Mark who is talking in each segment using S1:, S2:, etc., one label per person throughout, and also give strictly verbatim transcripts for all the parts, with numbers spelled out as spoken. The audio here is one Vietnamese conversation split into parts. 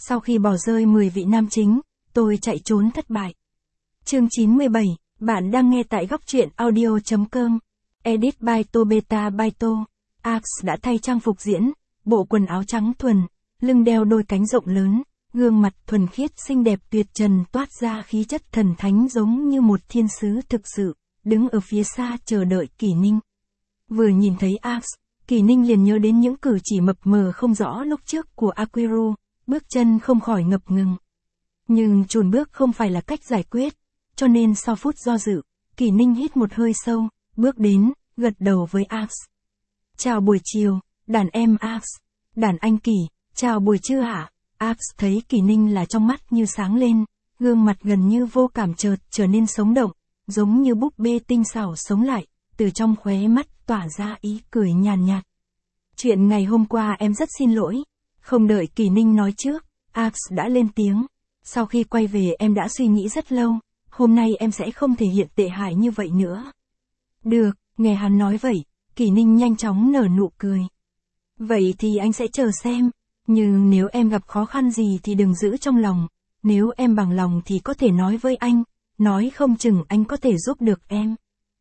S1: Sau khi bỏ rơi mười vị nam chính, tôi chạy trốn thất bại. Chương chín mươi bảy, bạn đang nghe tại góc truyện audio chấm com. Edit by Tobeta by To. Axe đã thay trang phục diễn, bộ quần áo trắng thuần, lưng đeo đôi cánh rộng lớn, gương mặt thuần khiết xinh đẹp tuyệt trần toát ra khí chất thần thánh giống như một thiên sứ thực sự, đứng ở phía xa chờ đợi Kỷ Ninh. Vừa nhìn thấy Axe, Kỷ Ninh liền nhớ đến những cử chỉ mập mờ không rõ lúc trước của Aquiru, bước chân không khỏi ngập ngừng. Nhưng chùn bước không phải là cách giải quyết, cho nên sau phút do dự, Kỷ Ninh hít một hơi sâu, bước đến, gật đầu với Axe. Chào buổi chiều, đàn em Axe. Đàn anh Kỷ, chào buổi trưa hả? Axe thấy Kỷ Ninh là trong mắt như sáng lên, gương mặt gần như vô cảm chợt trở nên sống động, giống như búp bê tinh xảo sống lại, từ trong khóe mắt tỏa ra ý cười nhàn nhạt. Chuyện ngày hôm qua em rất xin lỗi. Không đợi Kỷ Ninh nói trước, Axe đã lên tiếng. Sau khi quay về em đã suy nghĩ rất lâu, hôm nay em sẽ không thể hiện tệ hại như vậy nữa. Được, nghe hắn nói vậy, Kỷ Ninh nhanh chóng nở nụ cười. Vậy thì anh sẽ chờ xem, nhưng nếu em gặp khó khăn gì thì đừng giữ trong lòng, nếu em bằng lòng thì có thể nói với anh, nói không chừng anh có thể giúp được em.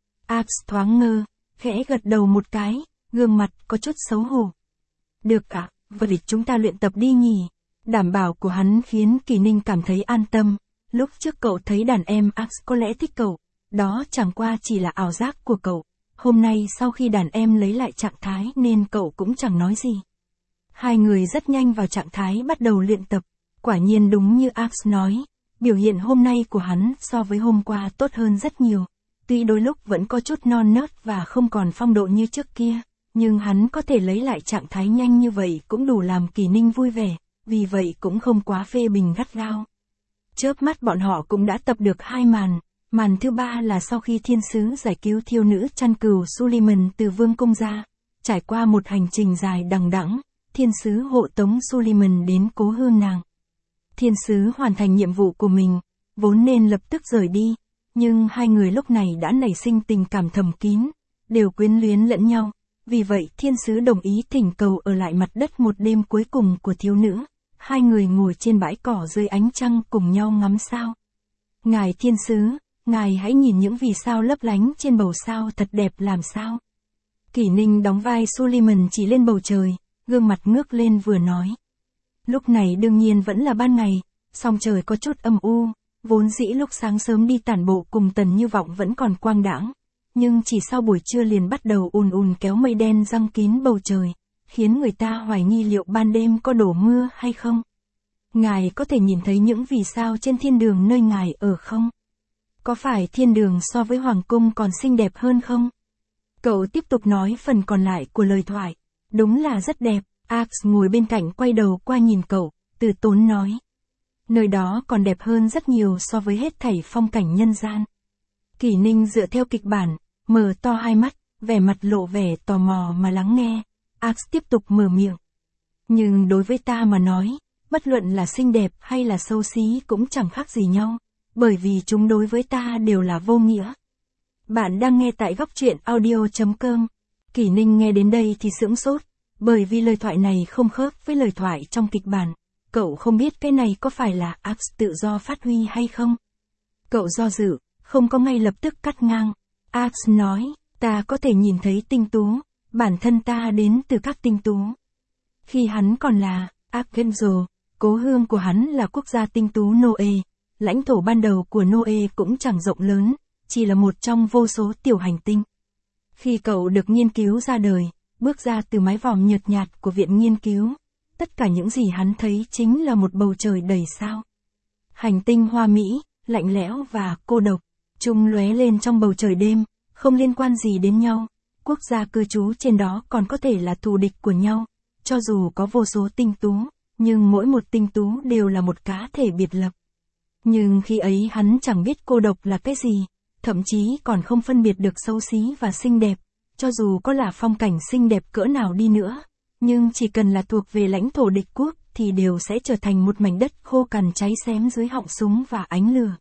S1: Axe thoáng ngơ, khẽ gật đầu một cái, gương mặt có chút xấu hổ. Được ạ, vậy chúng ta luyện tập đi nhỉ? Đảm bảo của hắn khiến Kỷ Ninh cảm thấy an tâm. Lúc trước cậu thấy đàn em Axe có lẽ thích cậu, đó chẳng qua chỉ là ảo giác của cậu. Hôm nay sau khi đàn em lấy lại trạng thái nên cậu cũng chẳng nói gì. Hai người rất nhanh vào trạng thái bắt đầu luyện tập. Quả nhiên đúng như Axe nói, biểu hiện hôm nay của hắn so với hôm qua tốt hơn rất nhiều. Tuy đôi lúc vẫn có chút non nớt và không còn phong độ như trước kia, nhưng hắn có thể lấy lại trạng thái nhanh như vậy cũng đủ làm Kỷ Ninh vui vẻ, vì vậy cũng không quá phê bình gắt gao. Chớp mắt bọn họ cũng đã tập được hai màn. Màn thứ ba là sau khi thiên sứ giải cứu thiếu nữ chăn cừu Suleiman từ vương cung ra. Trải qua một hành trình dài đằng đẵng, thiên sứ hộ tống Suleiman đến cố hương nàng. Thiên sứ hoàn thành nhiệm vụ của mình, vốn nên lập tức rời đi, nhưng hai người lúc này đã nảy sinh tình cảm thầm kín, đều quyến luyến lẫn nhau. Vì vậy thiên sứ đồng ý thỉnh cầu ở lại mặt đất một đêm cuối cùng của thiếu nữ. Hai người ngồi trên bãi cỏ dưới ánh trăng cùng nhau ngắm sao. Ngài thiên sứ, ngài hãy nhìn những vì sao lấp lánh trên bầu sao thật đẹp làm sao. Kỷ Ninh đóng vai Suleiman chỉ lên bầu trời, gương mặt ngước lên vừa nói. Lúc này đương nhiên vẫn là ban ngày, song trời có chút âm u, vốn dĩ lúc sáng sớm đi tản bộ cùng Tần Như Vọng vẫn còn quang đãng, nhưng chỉ sau buổi trưa liền bắt đầu ùn ùn kéo mây đen giăng kín bầu trời, khiến người ta hoài nghi liệu ban đêm có đổ mưa hay không. Ngài có thể nhìn thấy những vì sao trên thiên đường nơi ngài ở không? Có phải thiên đường so với hoàng cung còn xinh đẹp hơn không? Cậu tiếp tục nói phần còn lại của lời thoại. Đúng là rất đẹp. Axe ngồi bên cạnh quay đầu qua nhìn cậu, từ tốn nói. Nơi đó còn đẹp hơn rất nhiều so với hết thảy phong cảnh nhân gian. Kỷ Ninh dựa theo kịch bản, mở to hai mắt, vẻ mặt lộ vẻ tò mò mà lắng nghe. Axe tiếp tục mở miệng. Nhưng đối với ta mà nói, bất luận là xinh đẹp hay là xấu xí cũng chẳng khác gì nhau, bởi vì chúng đối với ta đều là vô nghĩa. Bạn đang nghe tại góc truyện audio chấm com. Kỷ Ninh nghe đến đây thì sững sốt, bởi vì lời thoại này không khớp với lời thoại trong kịch bản. Cậu không biết cái này có phải là Axe tự do phát huy hay không. Cậu do dự, không có ngay lập tức cắt ngang. Axe nói, ta có thể nhìn thấy tinh tú, bản thân ta đến từ các tinh tú. Khi hắn còn là Archangel, cố hương của hắn là quốc gia tinh tú Noe. Lãnh thổ ban đầu của Noe cũng chẳng rộng lớn, chỉ là một trong vô số tiểu hành tinh. Khi cậu được nghiên cứu ra đời, bước ra từ mái vòm nhợt nhạt của viện nghiên cứu, tất cả những gì hắn thấy chính là một bầu trời đầy sao. Hành tinh hoa mỹ, lạnh lẽo và cô độc, chúng lóe lên trong bầu trời đêm, không liên quan gì đến nhau. Quốc gia cư trú trên đó còn có thể là thù địch của nhau, cho dù có vô số tinh tú, nhưng mỗi một tinh tú đều là một cá thể biệt lập. Nhưng khi ấy hắn chẳng biết cô độc là cái gì, thậm chí còn không phân biệt được xấu xí và xinh đẹp, cho dù có là phong cảnh xinh đẹp cỡ nào đi nữa, nhưng chỉ cần là thuộc về lãnh thổ địch quốc thì đều sẽ trở thành một mảnh đất khô cằn cháy xém dưới họng súng và ánh lửa.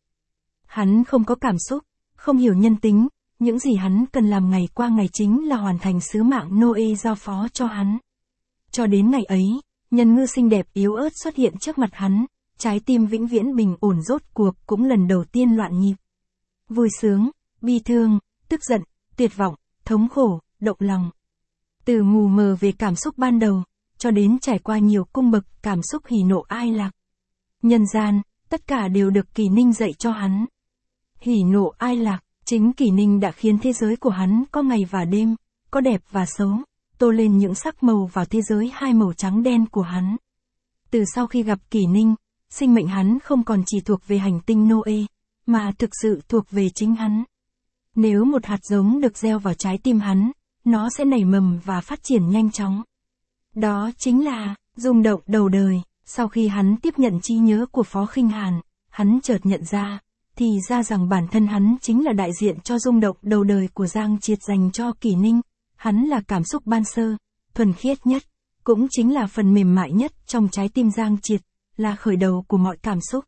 S1: Hắn không có cảm xúc, không hiểu nhân tính, những gì hắn cần làm ngày qua ngày chính là hoàn thành sứ mạng Noe giao phó cho hắn. Cho đến ngày ấy, Nhân ngư xinh đẹp yếu ớt xuất hiện trước mặt hắn, trái tim vĩnh viễn bình ổn rốt cuộc cũng lần đầu tiên loạn nhịp. Vui sướng, bi thương, tức giận, tuyệt vọng, thống khổ, động lòng. Từ mù mờ về cảm xúc ban đầu, cho đến trải qua nhiều cung bậc cảm xúc hỉ nộ ai lạc. Nhân gian, tất cả đều được Kỷ Ninh dạy cho hắn. Hỉ nộ ai lạc, chính Kỷ Ninh đã khiến thế giới của hắn có ngày và đêm, có đẹp và xấu, tô lên những sắc màu vào thế giới hai màu trắng đen của hắn. Từ sau khi gặp Kỷ Ninh, sinh mệnh hắn không còn chỉ thuộc về hành tinh Noe, mà thực sự thuộc về chính hắn. Nếu một hạt giống được gieo vào trái tim hắn, nó sẽ nảy mầm và phát triển nhanh chóng. Đó chính là rung động đầu đời. Sau khi hắn tiếp nhận trí nhớ của Phó Khinh Hàn, hắn chợt nhận ra, thì ra rằng bản thân hắn chính là đại diện cho rung động đầu đời của Giang Triệt dành cho Kỷ Ninh. Hắn là cảm xúc ban sơ, thuần khiết nhất, cũng chính là phần mềm mại nhất trong trái tim Giang Triệt, là khởi đầu của mọi cảm xúc.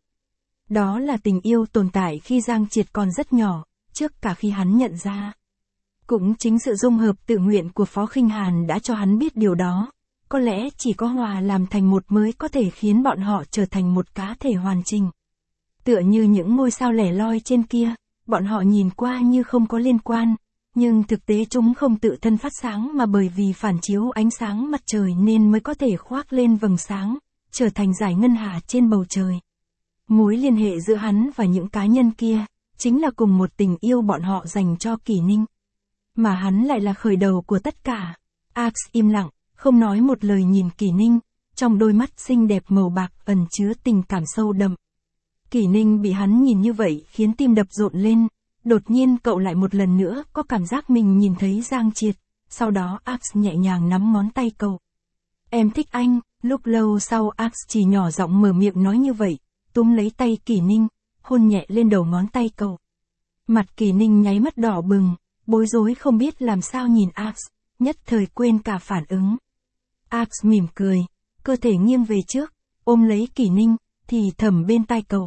S1: Đó là tình yêu tồn tại khi Giang Triệt còn rất nhỏ, trước cả khi hắn nhận ra. Cũng chính sự dung hợp tự nguyện của Phó Khinh Hàn đã cho hắn biết điều đó. Có lẽ chỉ có hòa làm thành một mới có thể khiến bọn họ trở thành một cá thể hoàn chỉnh. Tựa như những ngôi sao lẻ loi trên kia, bọn họ nhìn qua như không có liên quan, nhưng thực tế chúng không tự thân phát sáng mà bởi vì phản chiếu ánh sáng mặt trời nên mới có thể khoác lên vầng sáng, trở thành dải ngân hà trên bầu trời. Mối liên hệ giữa hắn và những cá nhân kia, chính là cùng một tình yêu bọn họ dành cho Kỷ Ninh. Mà hắn lại là khởi đầu của tất cả. Ax im lặng, không nói một lời nhìn Kỷ Ninh, trong đôi mắt xinh đẹp màu bạc ẩn chứa tình cảm sâu đậm. Kỷ Ninh bị hắn nhìn như vậy khiến tim đập rộn lên, đột nhiên cậu lại một lần nữa có cảm giác mình nhìn thấy Giang Triệt, sau đó Ax nhẹ nhàng nắm ngón tay cậu. Em thích anh, lúc lâu sau Ax chỉ nhỏ giọng mở miệng nói như vậy, túm lấy tay Kỷ Ninh, hôn nhẹ lên đầu ngón tay cậu. Mặt Kỷ Ninh nháy mắt đỏ bừng, bối rối không biết làm sao nhìn Ax, nhất thời quên cả phản ứng. Ax mỉm cười, cơ thể nghiêng về trước, ôm lấy Kỷ Ninh, thì thầm bên tai cậu.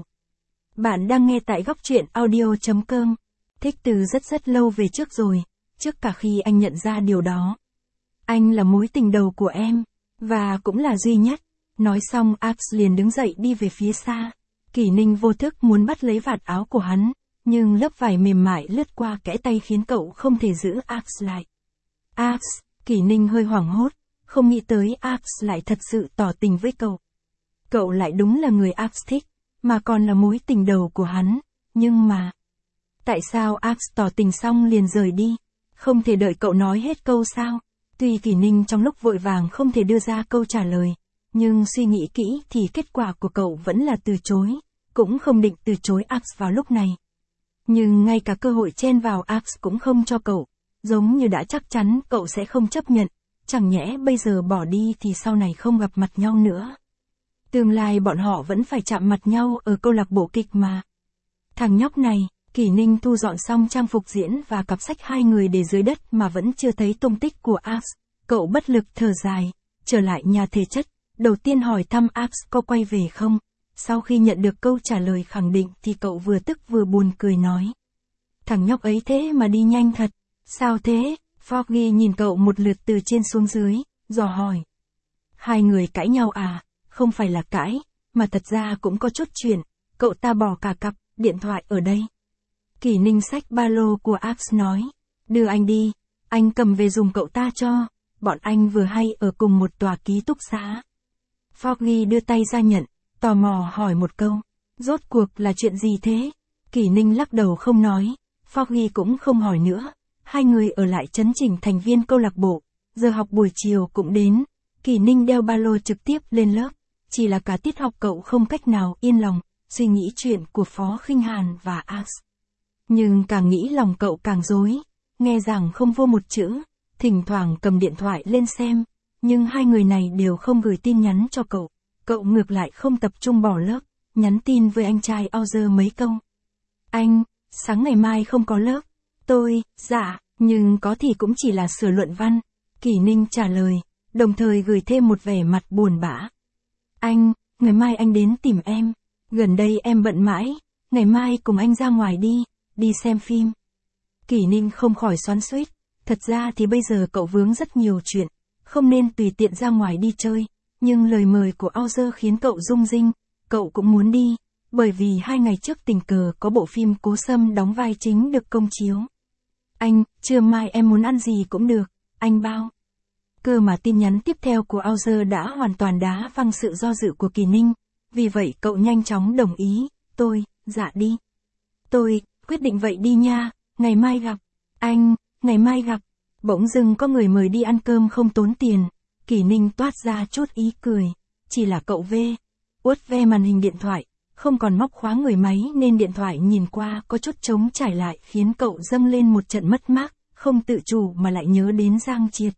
S1: Bạn đang nghe tại góc truyện audio chấm com. Thích từ rất rất lâu về trước rồi, trước cả khi anh nhận ra điều đó. Anh là mối tình đầu của em, và cũng là duy nhất. Nói xong Ax liền đứng dậy đi về phía xa. Kỷ Ninh vô thức muốn bắt lấy vạt áo của hắn, nhưng lớp vải mềm mại lướt qua kẽ tay khiến cậu không thể giữ Ax lại. Ax, Kỷ Ninh hơi hoảng hốt, không nghĩ tới Ax lại thật sự tỏ tình với cậu. Cậu lại đúng là người Ax thích, mà còn là mối tình đầu của hắn, nhưng mà... Tại sao Ax tỏ tình xong liền rời đi? Không thể đợi cậu nói hết câu sao? Tuy Kỷ Ninh trong lúc vội vàng không thể đưa ra câu trả lời, nhưng suy nghĩ kỹ thì kết quả của cậu vẫn là từ chối, cũng không định từ chối Ax vào lúc này. Nhưng ngay cả cơ hội chen vào Ax cũng không cho cậu, giống như đã chắc chắn cậu sẽ không chấp nhận, chẳng nhẽ bây giờ bỏ đi thì sau này không gặp mặt nhau nữa. Tương lai bọn họ vẫn phải chạm mặt nhau ở câu lạc bộ kịch mà. Thằng nhóc này, Kỷ Ninh thu dọn xong trang phục diễn và cặp sách hai người để dưới đất mà vẫn chưa thấy tung tích của Ax. Cậu bất lực thở dài, trở lại nhà thể chất, đầu tiên hỏi thăm Ax có quay về không. Sau khi nhận được câu trả lời khẳng định thì cậu vừa tức vừa buồn cười nói. Thằng nhóc ấy thế mà đi nhanh thật, sao thế? Foggy nhìn cậu một lượt từ trên xuống dưới, dò hỏi. Hai người cãi nhau à? Không phải là cãi, mà thật ra cũng có chút chuyện, cậu ta bỏ cả cặp điện thoại ở đây. Kỷ Ninh xách ba lô của Ax nói, đưa anh đi, anh cầm về dùng cậu ta cho, bọn anh vừa hay ở cùng một tòa ký túc xá. Foggy đưa tay ra nhận, tò mò hỏi một câu, rốt cuộc là chuyện gì thế? Kỷ Ninh lắc đầu không nói, Foggy cũng không hỏi nữa, hai người ở lại chấn chỉnh thành viên câu lạc bộ, giờ học buổi chiều cũng đến, Kỷ Ninh đeo ba lô trực tiếp lên lớp, chỉ là cả tiết học cậu không cách nào yên lòng, suy nghĩ chuyện của Phó Khinh Hàn và Ax. Nhưng càng nghĩ lòng cậu càng rối, nghe rằng không vô một chữ, thỉnh thoảng cầm điện thoại lên xem, nhưng hai người này đều không gửi tin nhắn cho cậu, cậu ngược lại không tập trung bỏ lớp, nhắn tin với anh trai Auger mấy câu. Anh, sáng ngày mai không có lớp, tôi, dạ, nhưng có thì cũng chỉ là sửa luận văn, Kỷ Ninh trả lời, đồng thời gửi thêm một vẻ mặt buồn bã. Anh, ngày mai anh đến tìm em, gần đây em bận mãi, ngày mai cùng anh ra ngoài đi, đi xem phim. Kỷ Ninh không khỏi xoắn xuýt, thật ra thì bây giờ cậu vướng rất nhiều chuyện, không nên tùy tiện ra ngoài đi chơi, nhưng lời mời của Author khiến cậu rung rinh, cậu cũng muốn đi, bởi vì hai ngày trước tình cờ có bộ phim Cố Sâm đóng vai chính được công chiếu. Anh, trưa mai em muốn ăn gì cũng được, anh bao. Cơ mà tin nhắn tiếp theo của Author đã hoàn toàn đá văng sự do dự của Kỳ Ninh, vì vậy cậu nhanh chóng đồng ý, tôi, dạ đi. Tôi, quyết định vậy đi nha, ngày mai gặp. Anh, ngày mai gặp. Bỗng dưng có người mời đi ăn cơm không tốn tiền, Kỳ Ninh toát ra chút ý cười, chỉ là cậu vê, uất ve màn hình điện thoại, không còn móc khóa người máy nên điện thoại nhìn qua có chút trống trải lại khiến cậu dâng lên một trận mất mát, không tự chủ mà lại nhớ đến Giang Triệt.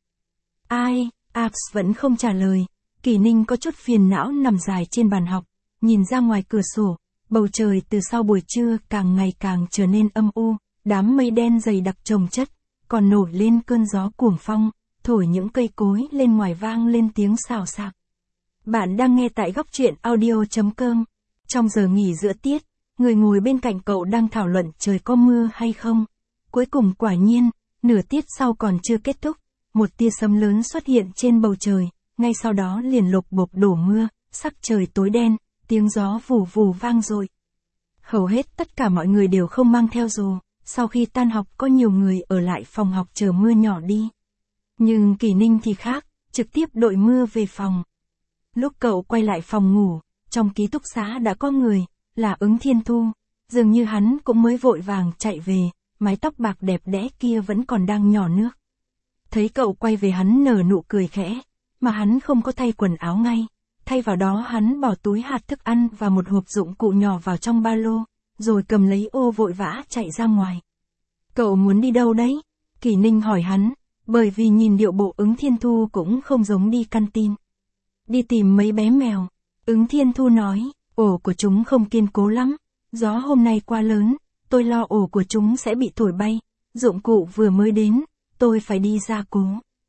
S1: Ai, Apps vẫn không trả lời, Kỳ Ninh có chút phiền não nằm dài trên bàn học, nhìn ra ngoài cửa sổ, bầu trời từ sau buổi trưa càng ngày càng trở nên âm u, đám mây đen dày đặc chồng chất, còn nổi lên cơn gió cuồng phong, thổi những cây cối lên ngoài vang lên tiếng xào xạc. Bạn đang nghe tại góc truyện audio chấm com. Trong giờ nghỉ giữa tiết, người ngồi bên cạnh cậu đang thảo luận trời có mưa hay không. Cuối cùng quả nhiên, nửa tiết sau còn chưa kết thúc, một tia sấm lớn xuất hiện trên bầu trời, ngay sau đó liền lộp bộp đổ mưa, sắc trời tối đen, tiếng gió vù vù vang dội. Hầu hết tất cả mọi người đều không mang theo dù, sau khi tan học có nhiều người ở lại phòng học chờ mưa nhỏ đi. Nhưng Kỳ Ninh thì khác, trực tiếp đội mưa về phòng. Lúc cậu quay lại phòng ngủ, trong ký túc xá đã có người, là Ứng Thiên Thu, dường như hắn cũng mới vội vàng chạy về, mái tóc bạc đẹp đẽ kia vẫn còn đang nhỏ nước. Thấy cậu quay về hắn nở nụ cười khẽ, mà hắn không có thay quần áo ngay, thay vào đó hắn bỏ túi hạt thức ăn và một hộp dụng cụ nhỏ vào trong ba lô, rồi cầm lấy ô vội vã chạy ra ngoài. Cậu muốn đi đâu đấy? Kỳ Ninh hỏi hắn, bởi vì nhìn điệu bộ Ứng Thiên Thu cũng không giống đi căn tin. Đi tìm mấy bé mèo. Ứng Thiên Thu nói, ổ của chúng không kiên cố lắm, gió hôm nay quá lớn, tôi lo ổ của chúng sẽ bị thổi bay, dụng cụ vừa mới đến, tôi phải đi gia cố.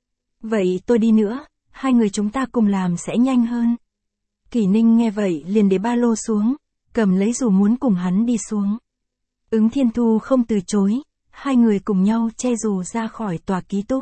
S1: Vậy tôi đi nữa, hai người chúng ta cùng làm sẽ nhanh hơn. Kỳ Ninh nghe vậy liền để ba lô xuống, cầm lấy dù muốn cùng hắn đi xuống. Ứng Thiên Thu không từ chối, hai người cùng nhau che dù ra khỏi tòa ký túc.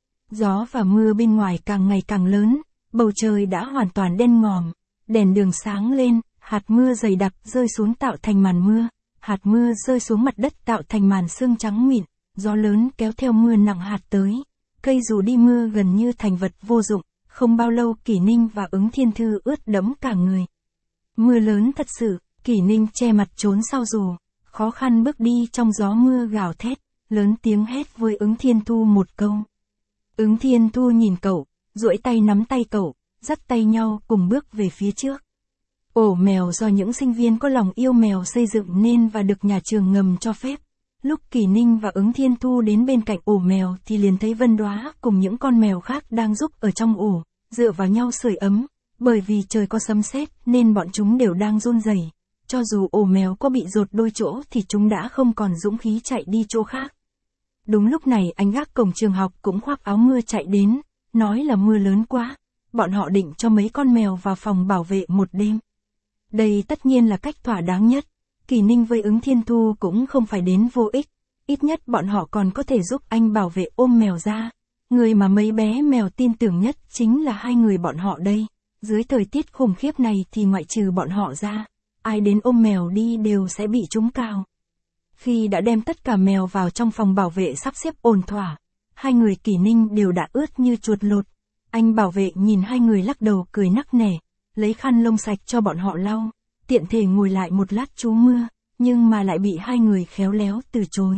S1: Gió và mưa bên ngoài càng ngày càng lớn, bầu trời đã hoàn toàn đen ngòm, đèn đường sáng lên, hạt mưa dày đặc rơi xuống tạo thành màn mưa, hạt mưa rơi xuống mặt đất tạo thành màn sương trắng mịn, gió lớn kéo theo mưa nặng hạt tới, cây dù đi mưa gần như thành vật vô dụng, không bao lâu Kỳ Ninh và Ứng Thiên Thư ướt đẫm cả người. Mưa lớn thật sự, Kỳ Ninh che mặt trốn sau dù, khó khăn bước đi trong gió mưa gào thét, lớn tiếng hét với Ứng Thiên Thu một câu. Ứng Thiên Thu nhìn cậu, duỗi tay nắm tay cậu, dắt tay nhau cùng bước về phía trước. Ổ mèo do những sinh viên có lòng yêu mèo xây dựng nên và được nhà trường ngầm cho phép. Lúc Kỳ Ninh và Ứng Thiên Thu đến bên cạnh ổ mèo thì liền thấy Vân Đóa cùng những con mèo khác đang giúp ở trong ổ, dựa vào nhau sưởi ấm, bởi vì trời có sấm sét nên bọn chúng đều đang run rẩy. Cho dù ổ mèo có bị rột đôi chỗ thì chúng đã không còn dũng khí chạy đi chỗ khác. Đúng lúc này anh gác cổng trường học cũng khoác áo mưa chạy đến, nói là mưa lớn quá, bọn họ định cho mấy con mèo vào phòng bảo vệ một đêm. Đây tất nhiên là cách thỏa đáng nhất, Kỳ Ninh với Ứng Thiên Thu cũng không phải đến vô ích, ít nhất bọn họ còn có thể giúp anh bảo vệ ôm mèo ra. Người mà mấy bé mèo tin tưởng nhất chính là hai người bọn họ đây, dưới thời tiết khủng khiếp này thì ngoại trừ bọn họ ra, ai đến ôm mèo đi đều sẽ bị chúng cào. Khi đã đem tất cả mèo vào trong phòng bảo vệ sắp xếp ổn thỏa, hai người Kỳ Ninh đều đã ướt như chuột lột. Anh bảo vệ nhìn hai người lắc đầu cười nắc nẻ, lấy khăn lông sạch cho bọn họ lau, tiện thể ngồi lại một lát trú mưa, nhưng mà lại bị hai người khéo léo từ chối.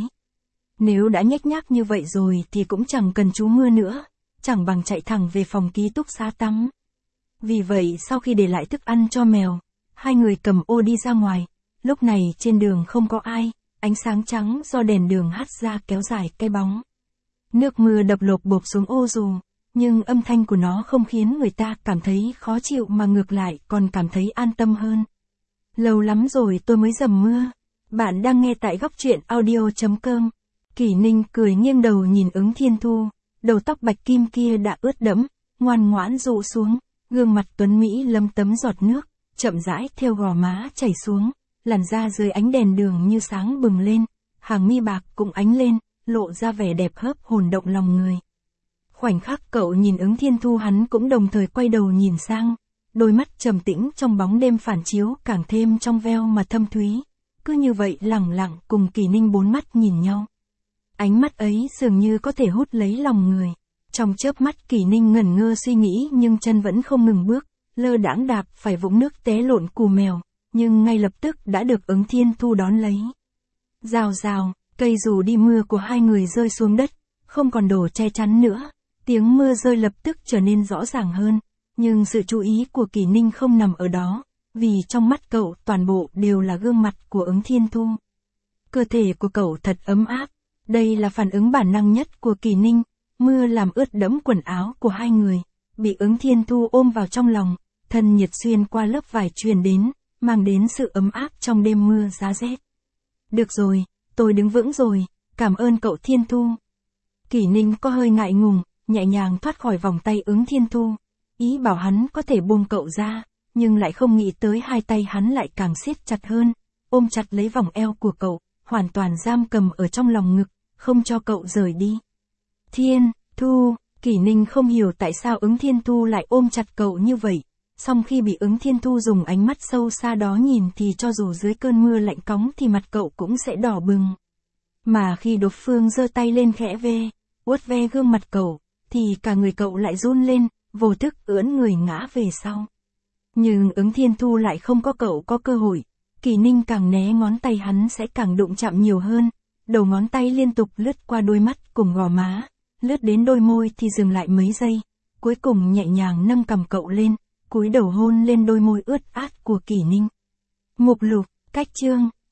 S1: Nếu đã nhếch nhác như vậy rồi thì cũng chẳng cần trú mưa nữa, chẳng bằng chạy thẳng về phòng ký túc xá tắm. Vì vậy sau khi để lại thức ăn cho mèo, hai người cầm ô đi ra ngoài, lúc này trên đường không có ai, ánh sáng trắng do đèn đường hắt ra kéo dài cái bóng. Nước mưa đập lộp bộp xuống ô dù, nhưng âm thanh của nó không khiến người ta cảm thấy khó chịu mà ngược lại còn cảm thấy an tâm hơn. Lâu lắm rồi tôi mới dầm mưa. Bạn đang nghe tại góc truyện audio chấm com. Kỳ Ninh cười nghiêng đầu nhìn Ứng Thiên Thu, đầu tóc bạch kim kia đã ướt đẫm, ngoan ngoãn rụ xuống, gương mặt tuấn mỹ lấm tấm giọt nước, chậm rãi theo gò má chảy xuống, làn da dưới ánh đèn đường như sáng bừng lên, hàng mi bạc cũng ánh lên, lộ ra vẻ đẹp hớp hồn động lòng người. Khoảnh khắc cậu nhìn Ứng Thiên Thu hắn cũng đồng thời quay đầu nhìn sang, đôi mắt trầm tĩnh trong bóng đêm phản chiếu càng thêm trong veo mà thâm thúy, cứ như vậy lẳng lặng cùng Kỳ Ninh bốn mắt nhìn nhau. Ánh mắt ấy dường như có thể hút lấy lòng người. Trong chớp mắt Kỳ Ninh ngẩn ngơ suy nghĩ nhưng chân vẫn không ngừng bước, lơ đãng đạp phải vũng nước té lộn cù mèo, nhưng ngay lập tức đã được Ứng Thiên Thu đón lấy. Rào rào, cây dù đi mưa của hai người rơi xuống đất, không còn đổ che chắn nữa, tiếng mưa rơi lập tức trở nên rõ ràng hơn, nhưng sự chú ý của Kỳ Ninh không nằm ở đó, vì trong mắt cậu toàn bộ đều là gương mặt của Ứng Thiên Thu. Cơ thể của cậu thật ấm áp, đây là phản ứng bản năng nhất của Kỳ Ninh, mưa làm ướt đẫm quần áo của hai người, bị Ứng Thiên Thu ôm vào trong lòng, thân nhiệt xuyên qua lớp vải truyền đến, mang đến sự ấm áp trong đêm mưa giá rét. Được rồi, tôi đứng vững rồi, cảm ơn cậu Thiên Thu. Kỳ Ninh có hơi ngại ngùng, nhẹ nhàng thoát khỏi vòng tay Ứng Thiên Thu, ý bảo hắn có thể buông cậu ra, nhưng lại không nghĩ tới hai tay hắn lại càng siết chặt hơn, ôm chặt lấy vòng eo của cậu, hoàn toàn giam cầm ở trong lòng ngực, không cho cậu rời đi. Thiên Thu, Kỳ Ninh không hiểu tại sao Ứng Thiên Thu lại ôm chặt cậu như vậy, song khi bị Ứng Thiên Thu dùng ánh mắt sâu xa đó nhìn thì cho dù dưới cơn mưa lạnh cóng thì mặt cậu cũng sẽ đỏ bừng. Mà khi đối phương giơ tay lên khẽ ve, vuốt ve gương mặt cậu, thì cả người cậu lại run lên, vô thức ưỡn người ngã về sau. Nhưng Ứng Thiên Thu lại không có cậu có cơ hội, Kỳ Ninh càng né ngón tay hắn sẽ càng đụng chạm nhiều hơn, đầu ngón tay liên tục lướt qua đôi mắt cùng gò má, lướt đến đôi môi thì dừng lại mấy giây, cuối cùng nhẹ nhàng nâng cằm cậu lên, cúi đầu hôn lên đôi môi ướt át của Kỳ Ninh. Mục lục, cách chương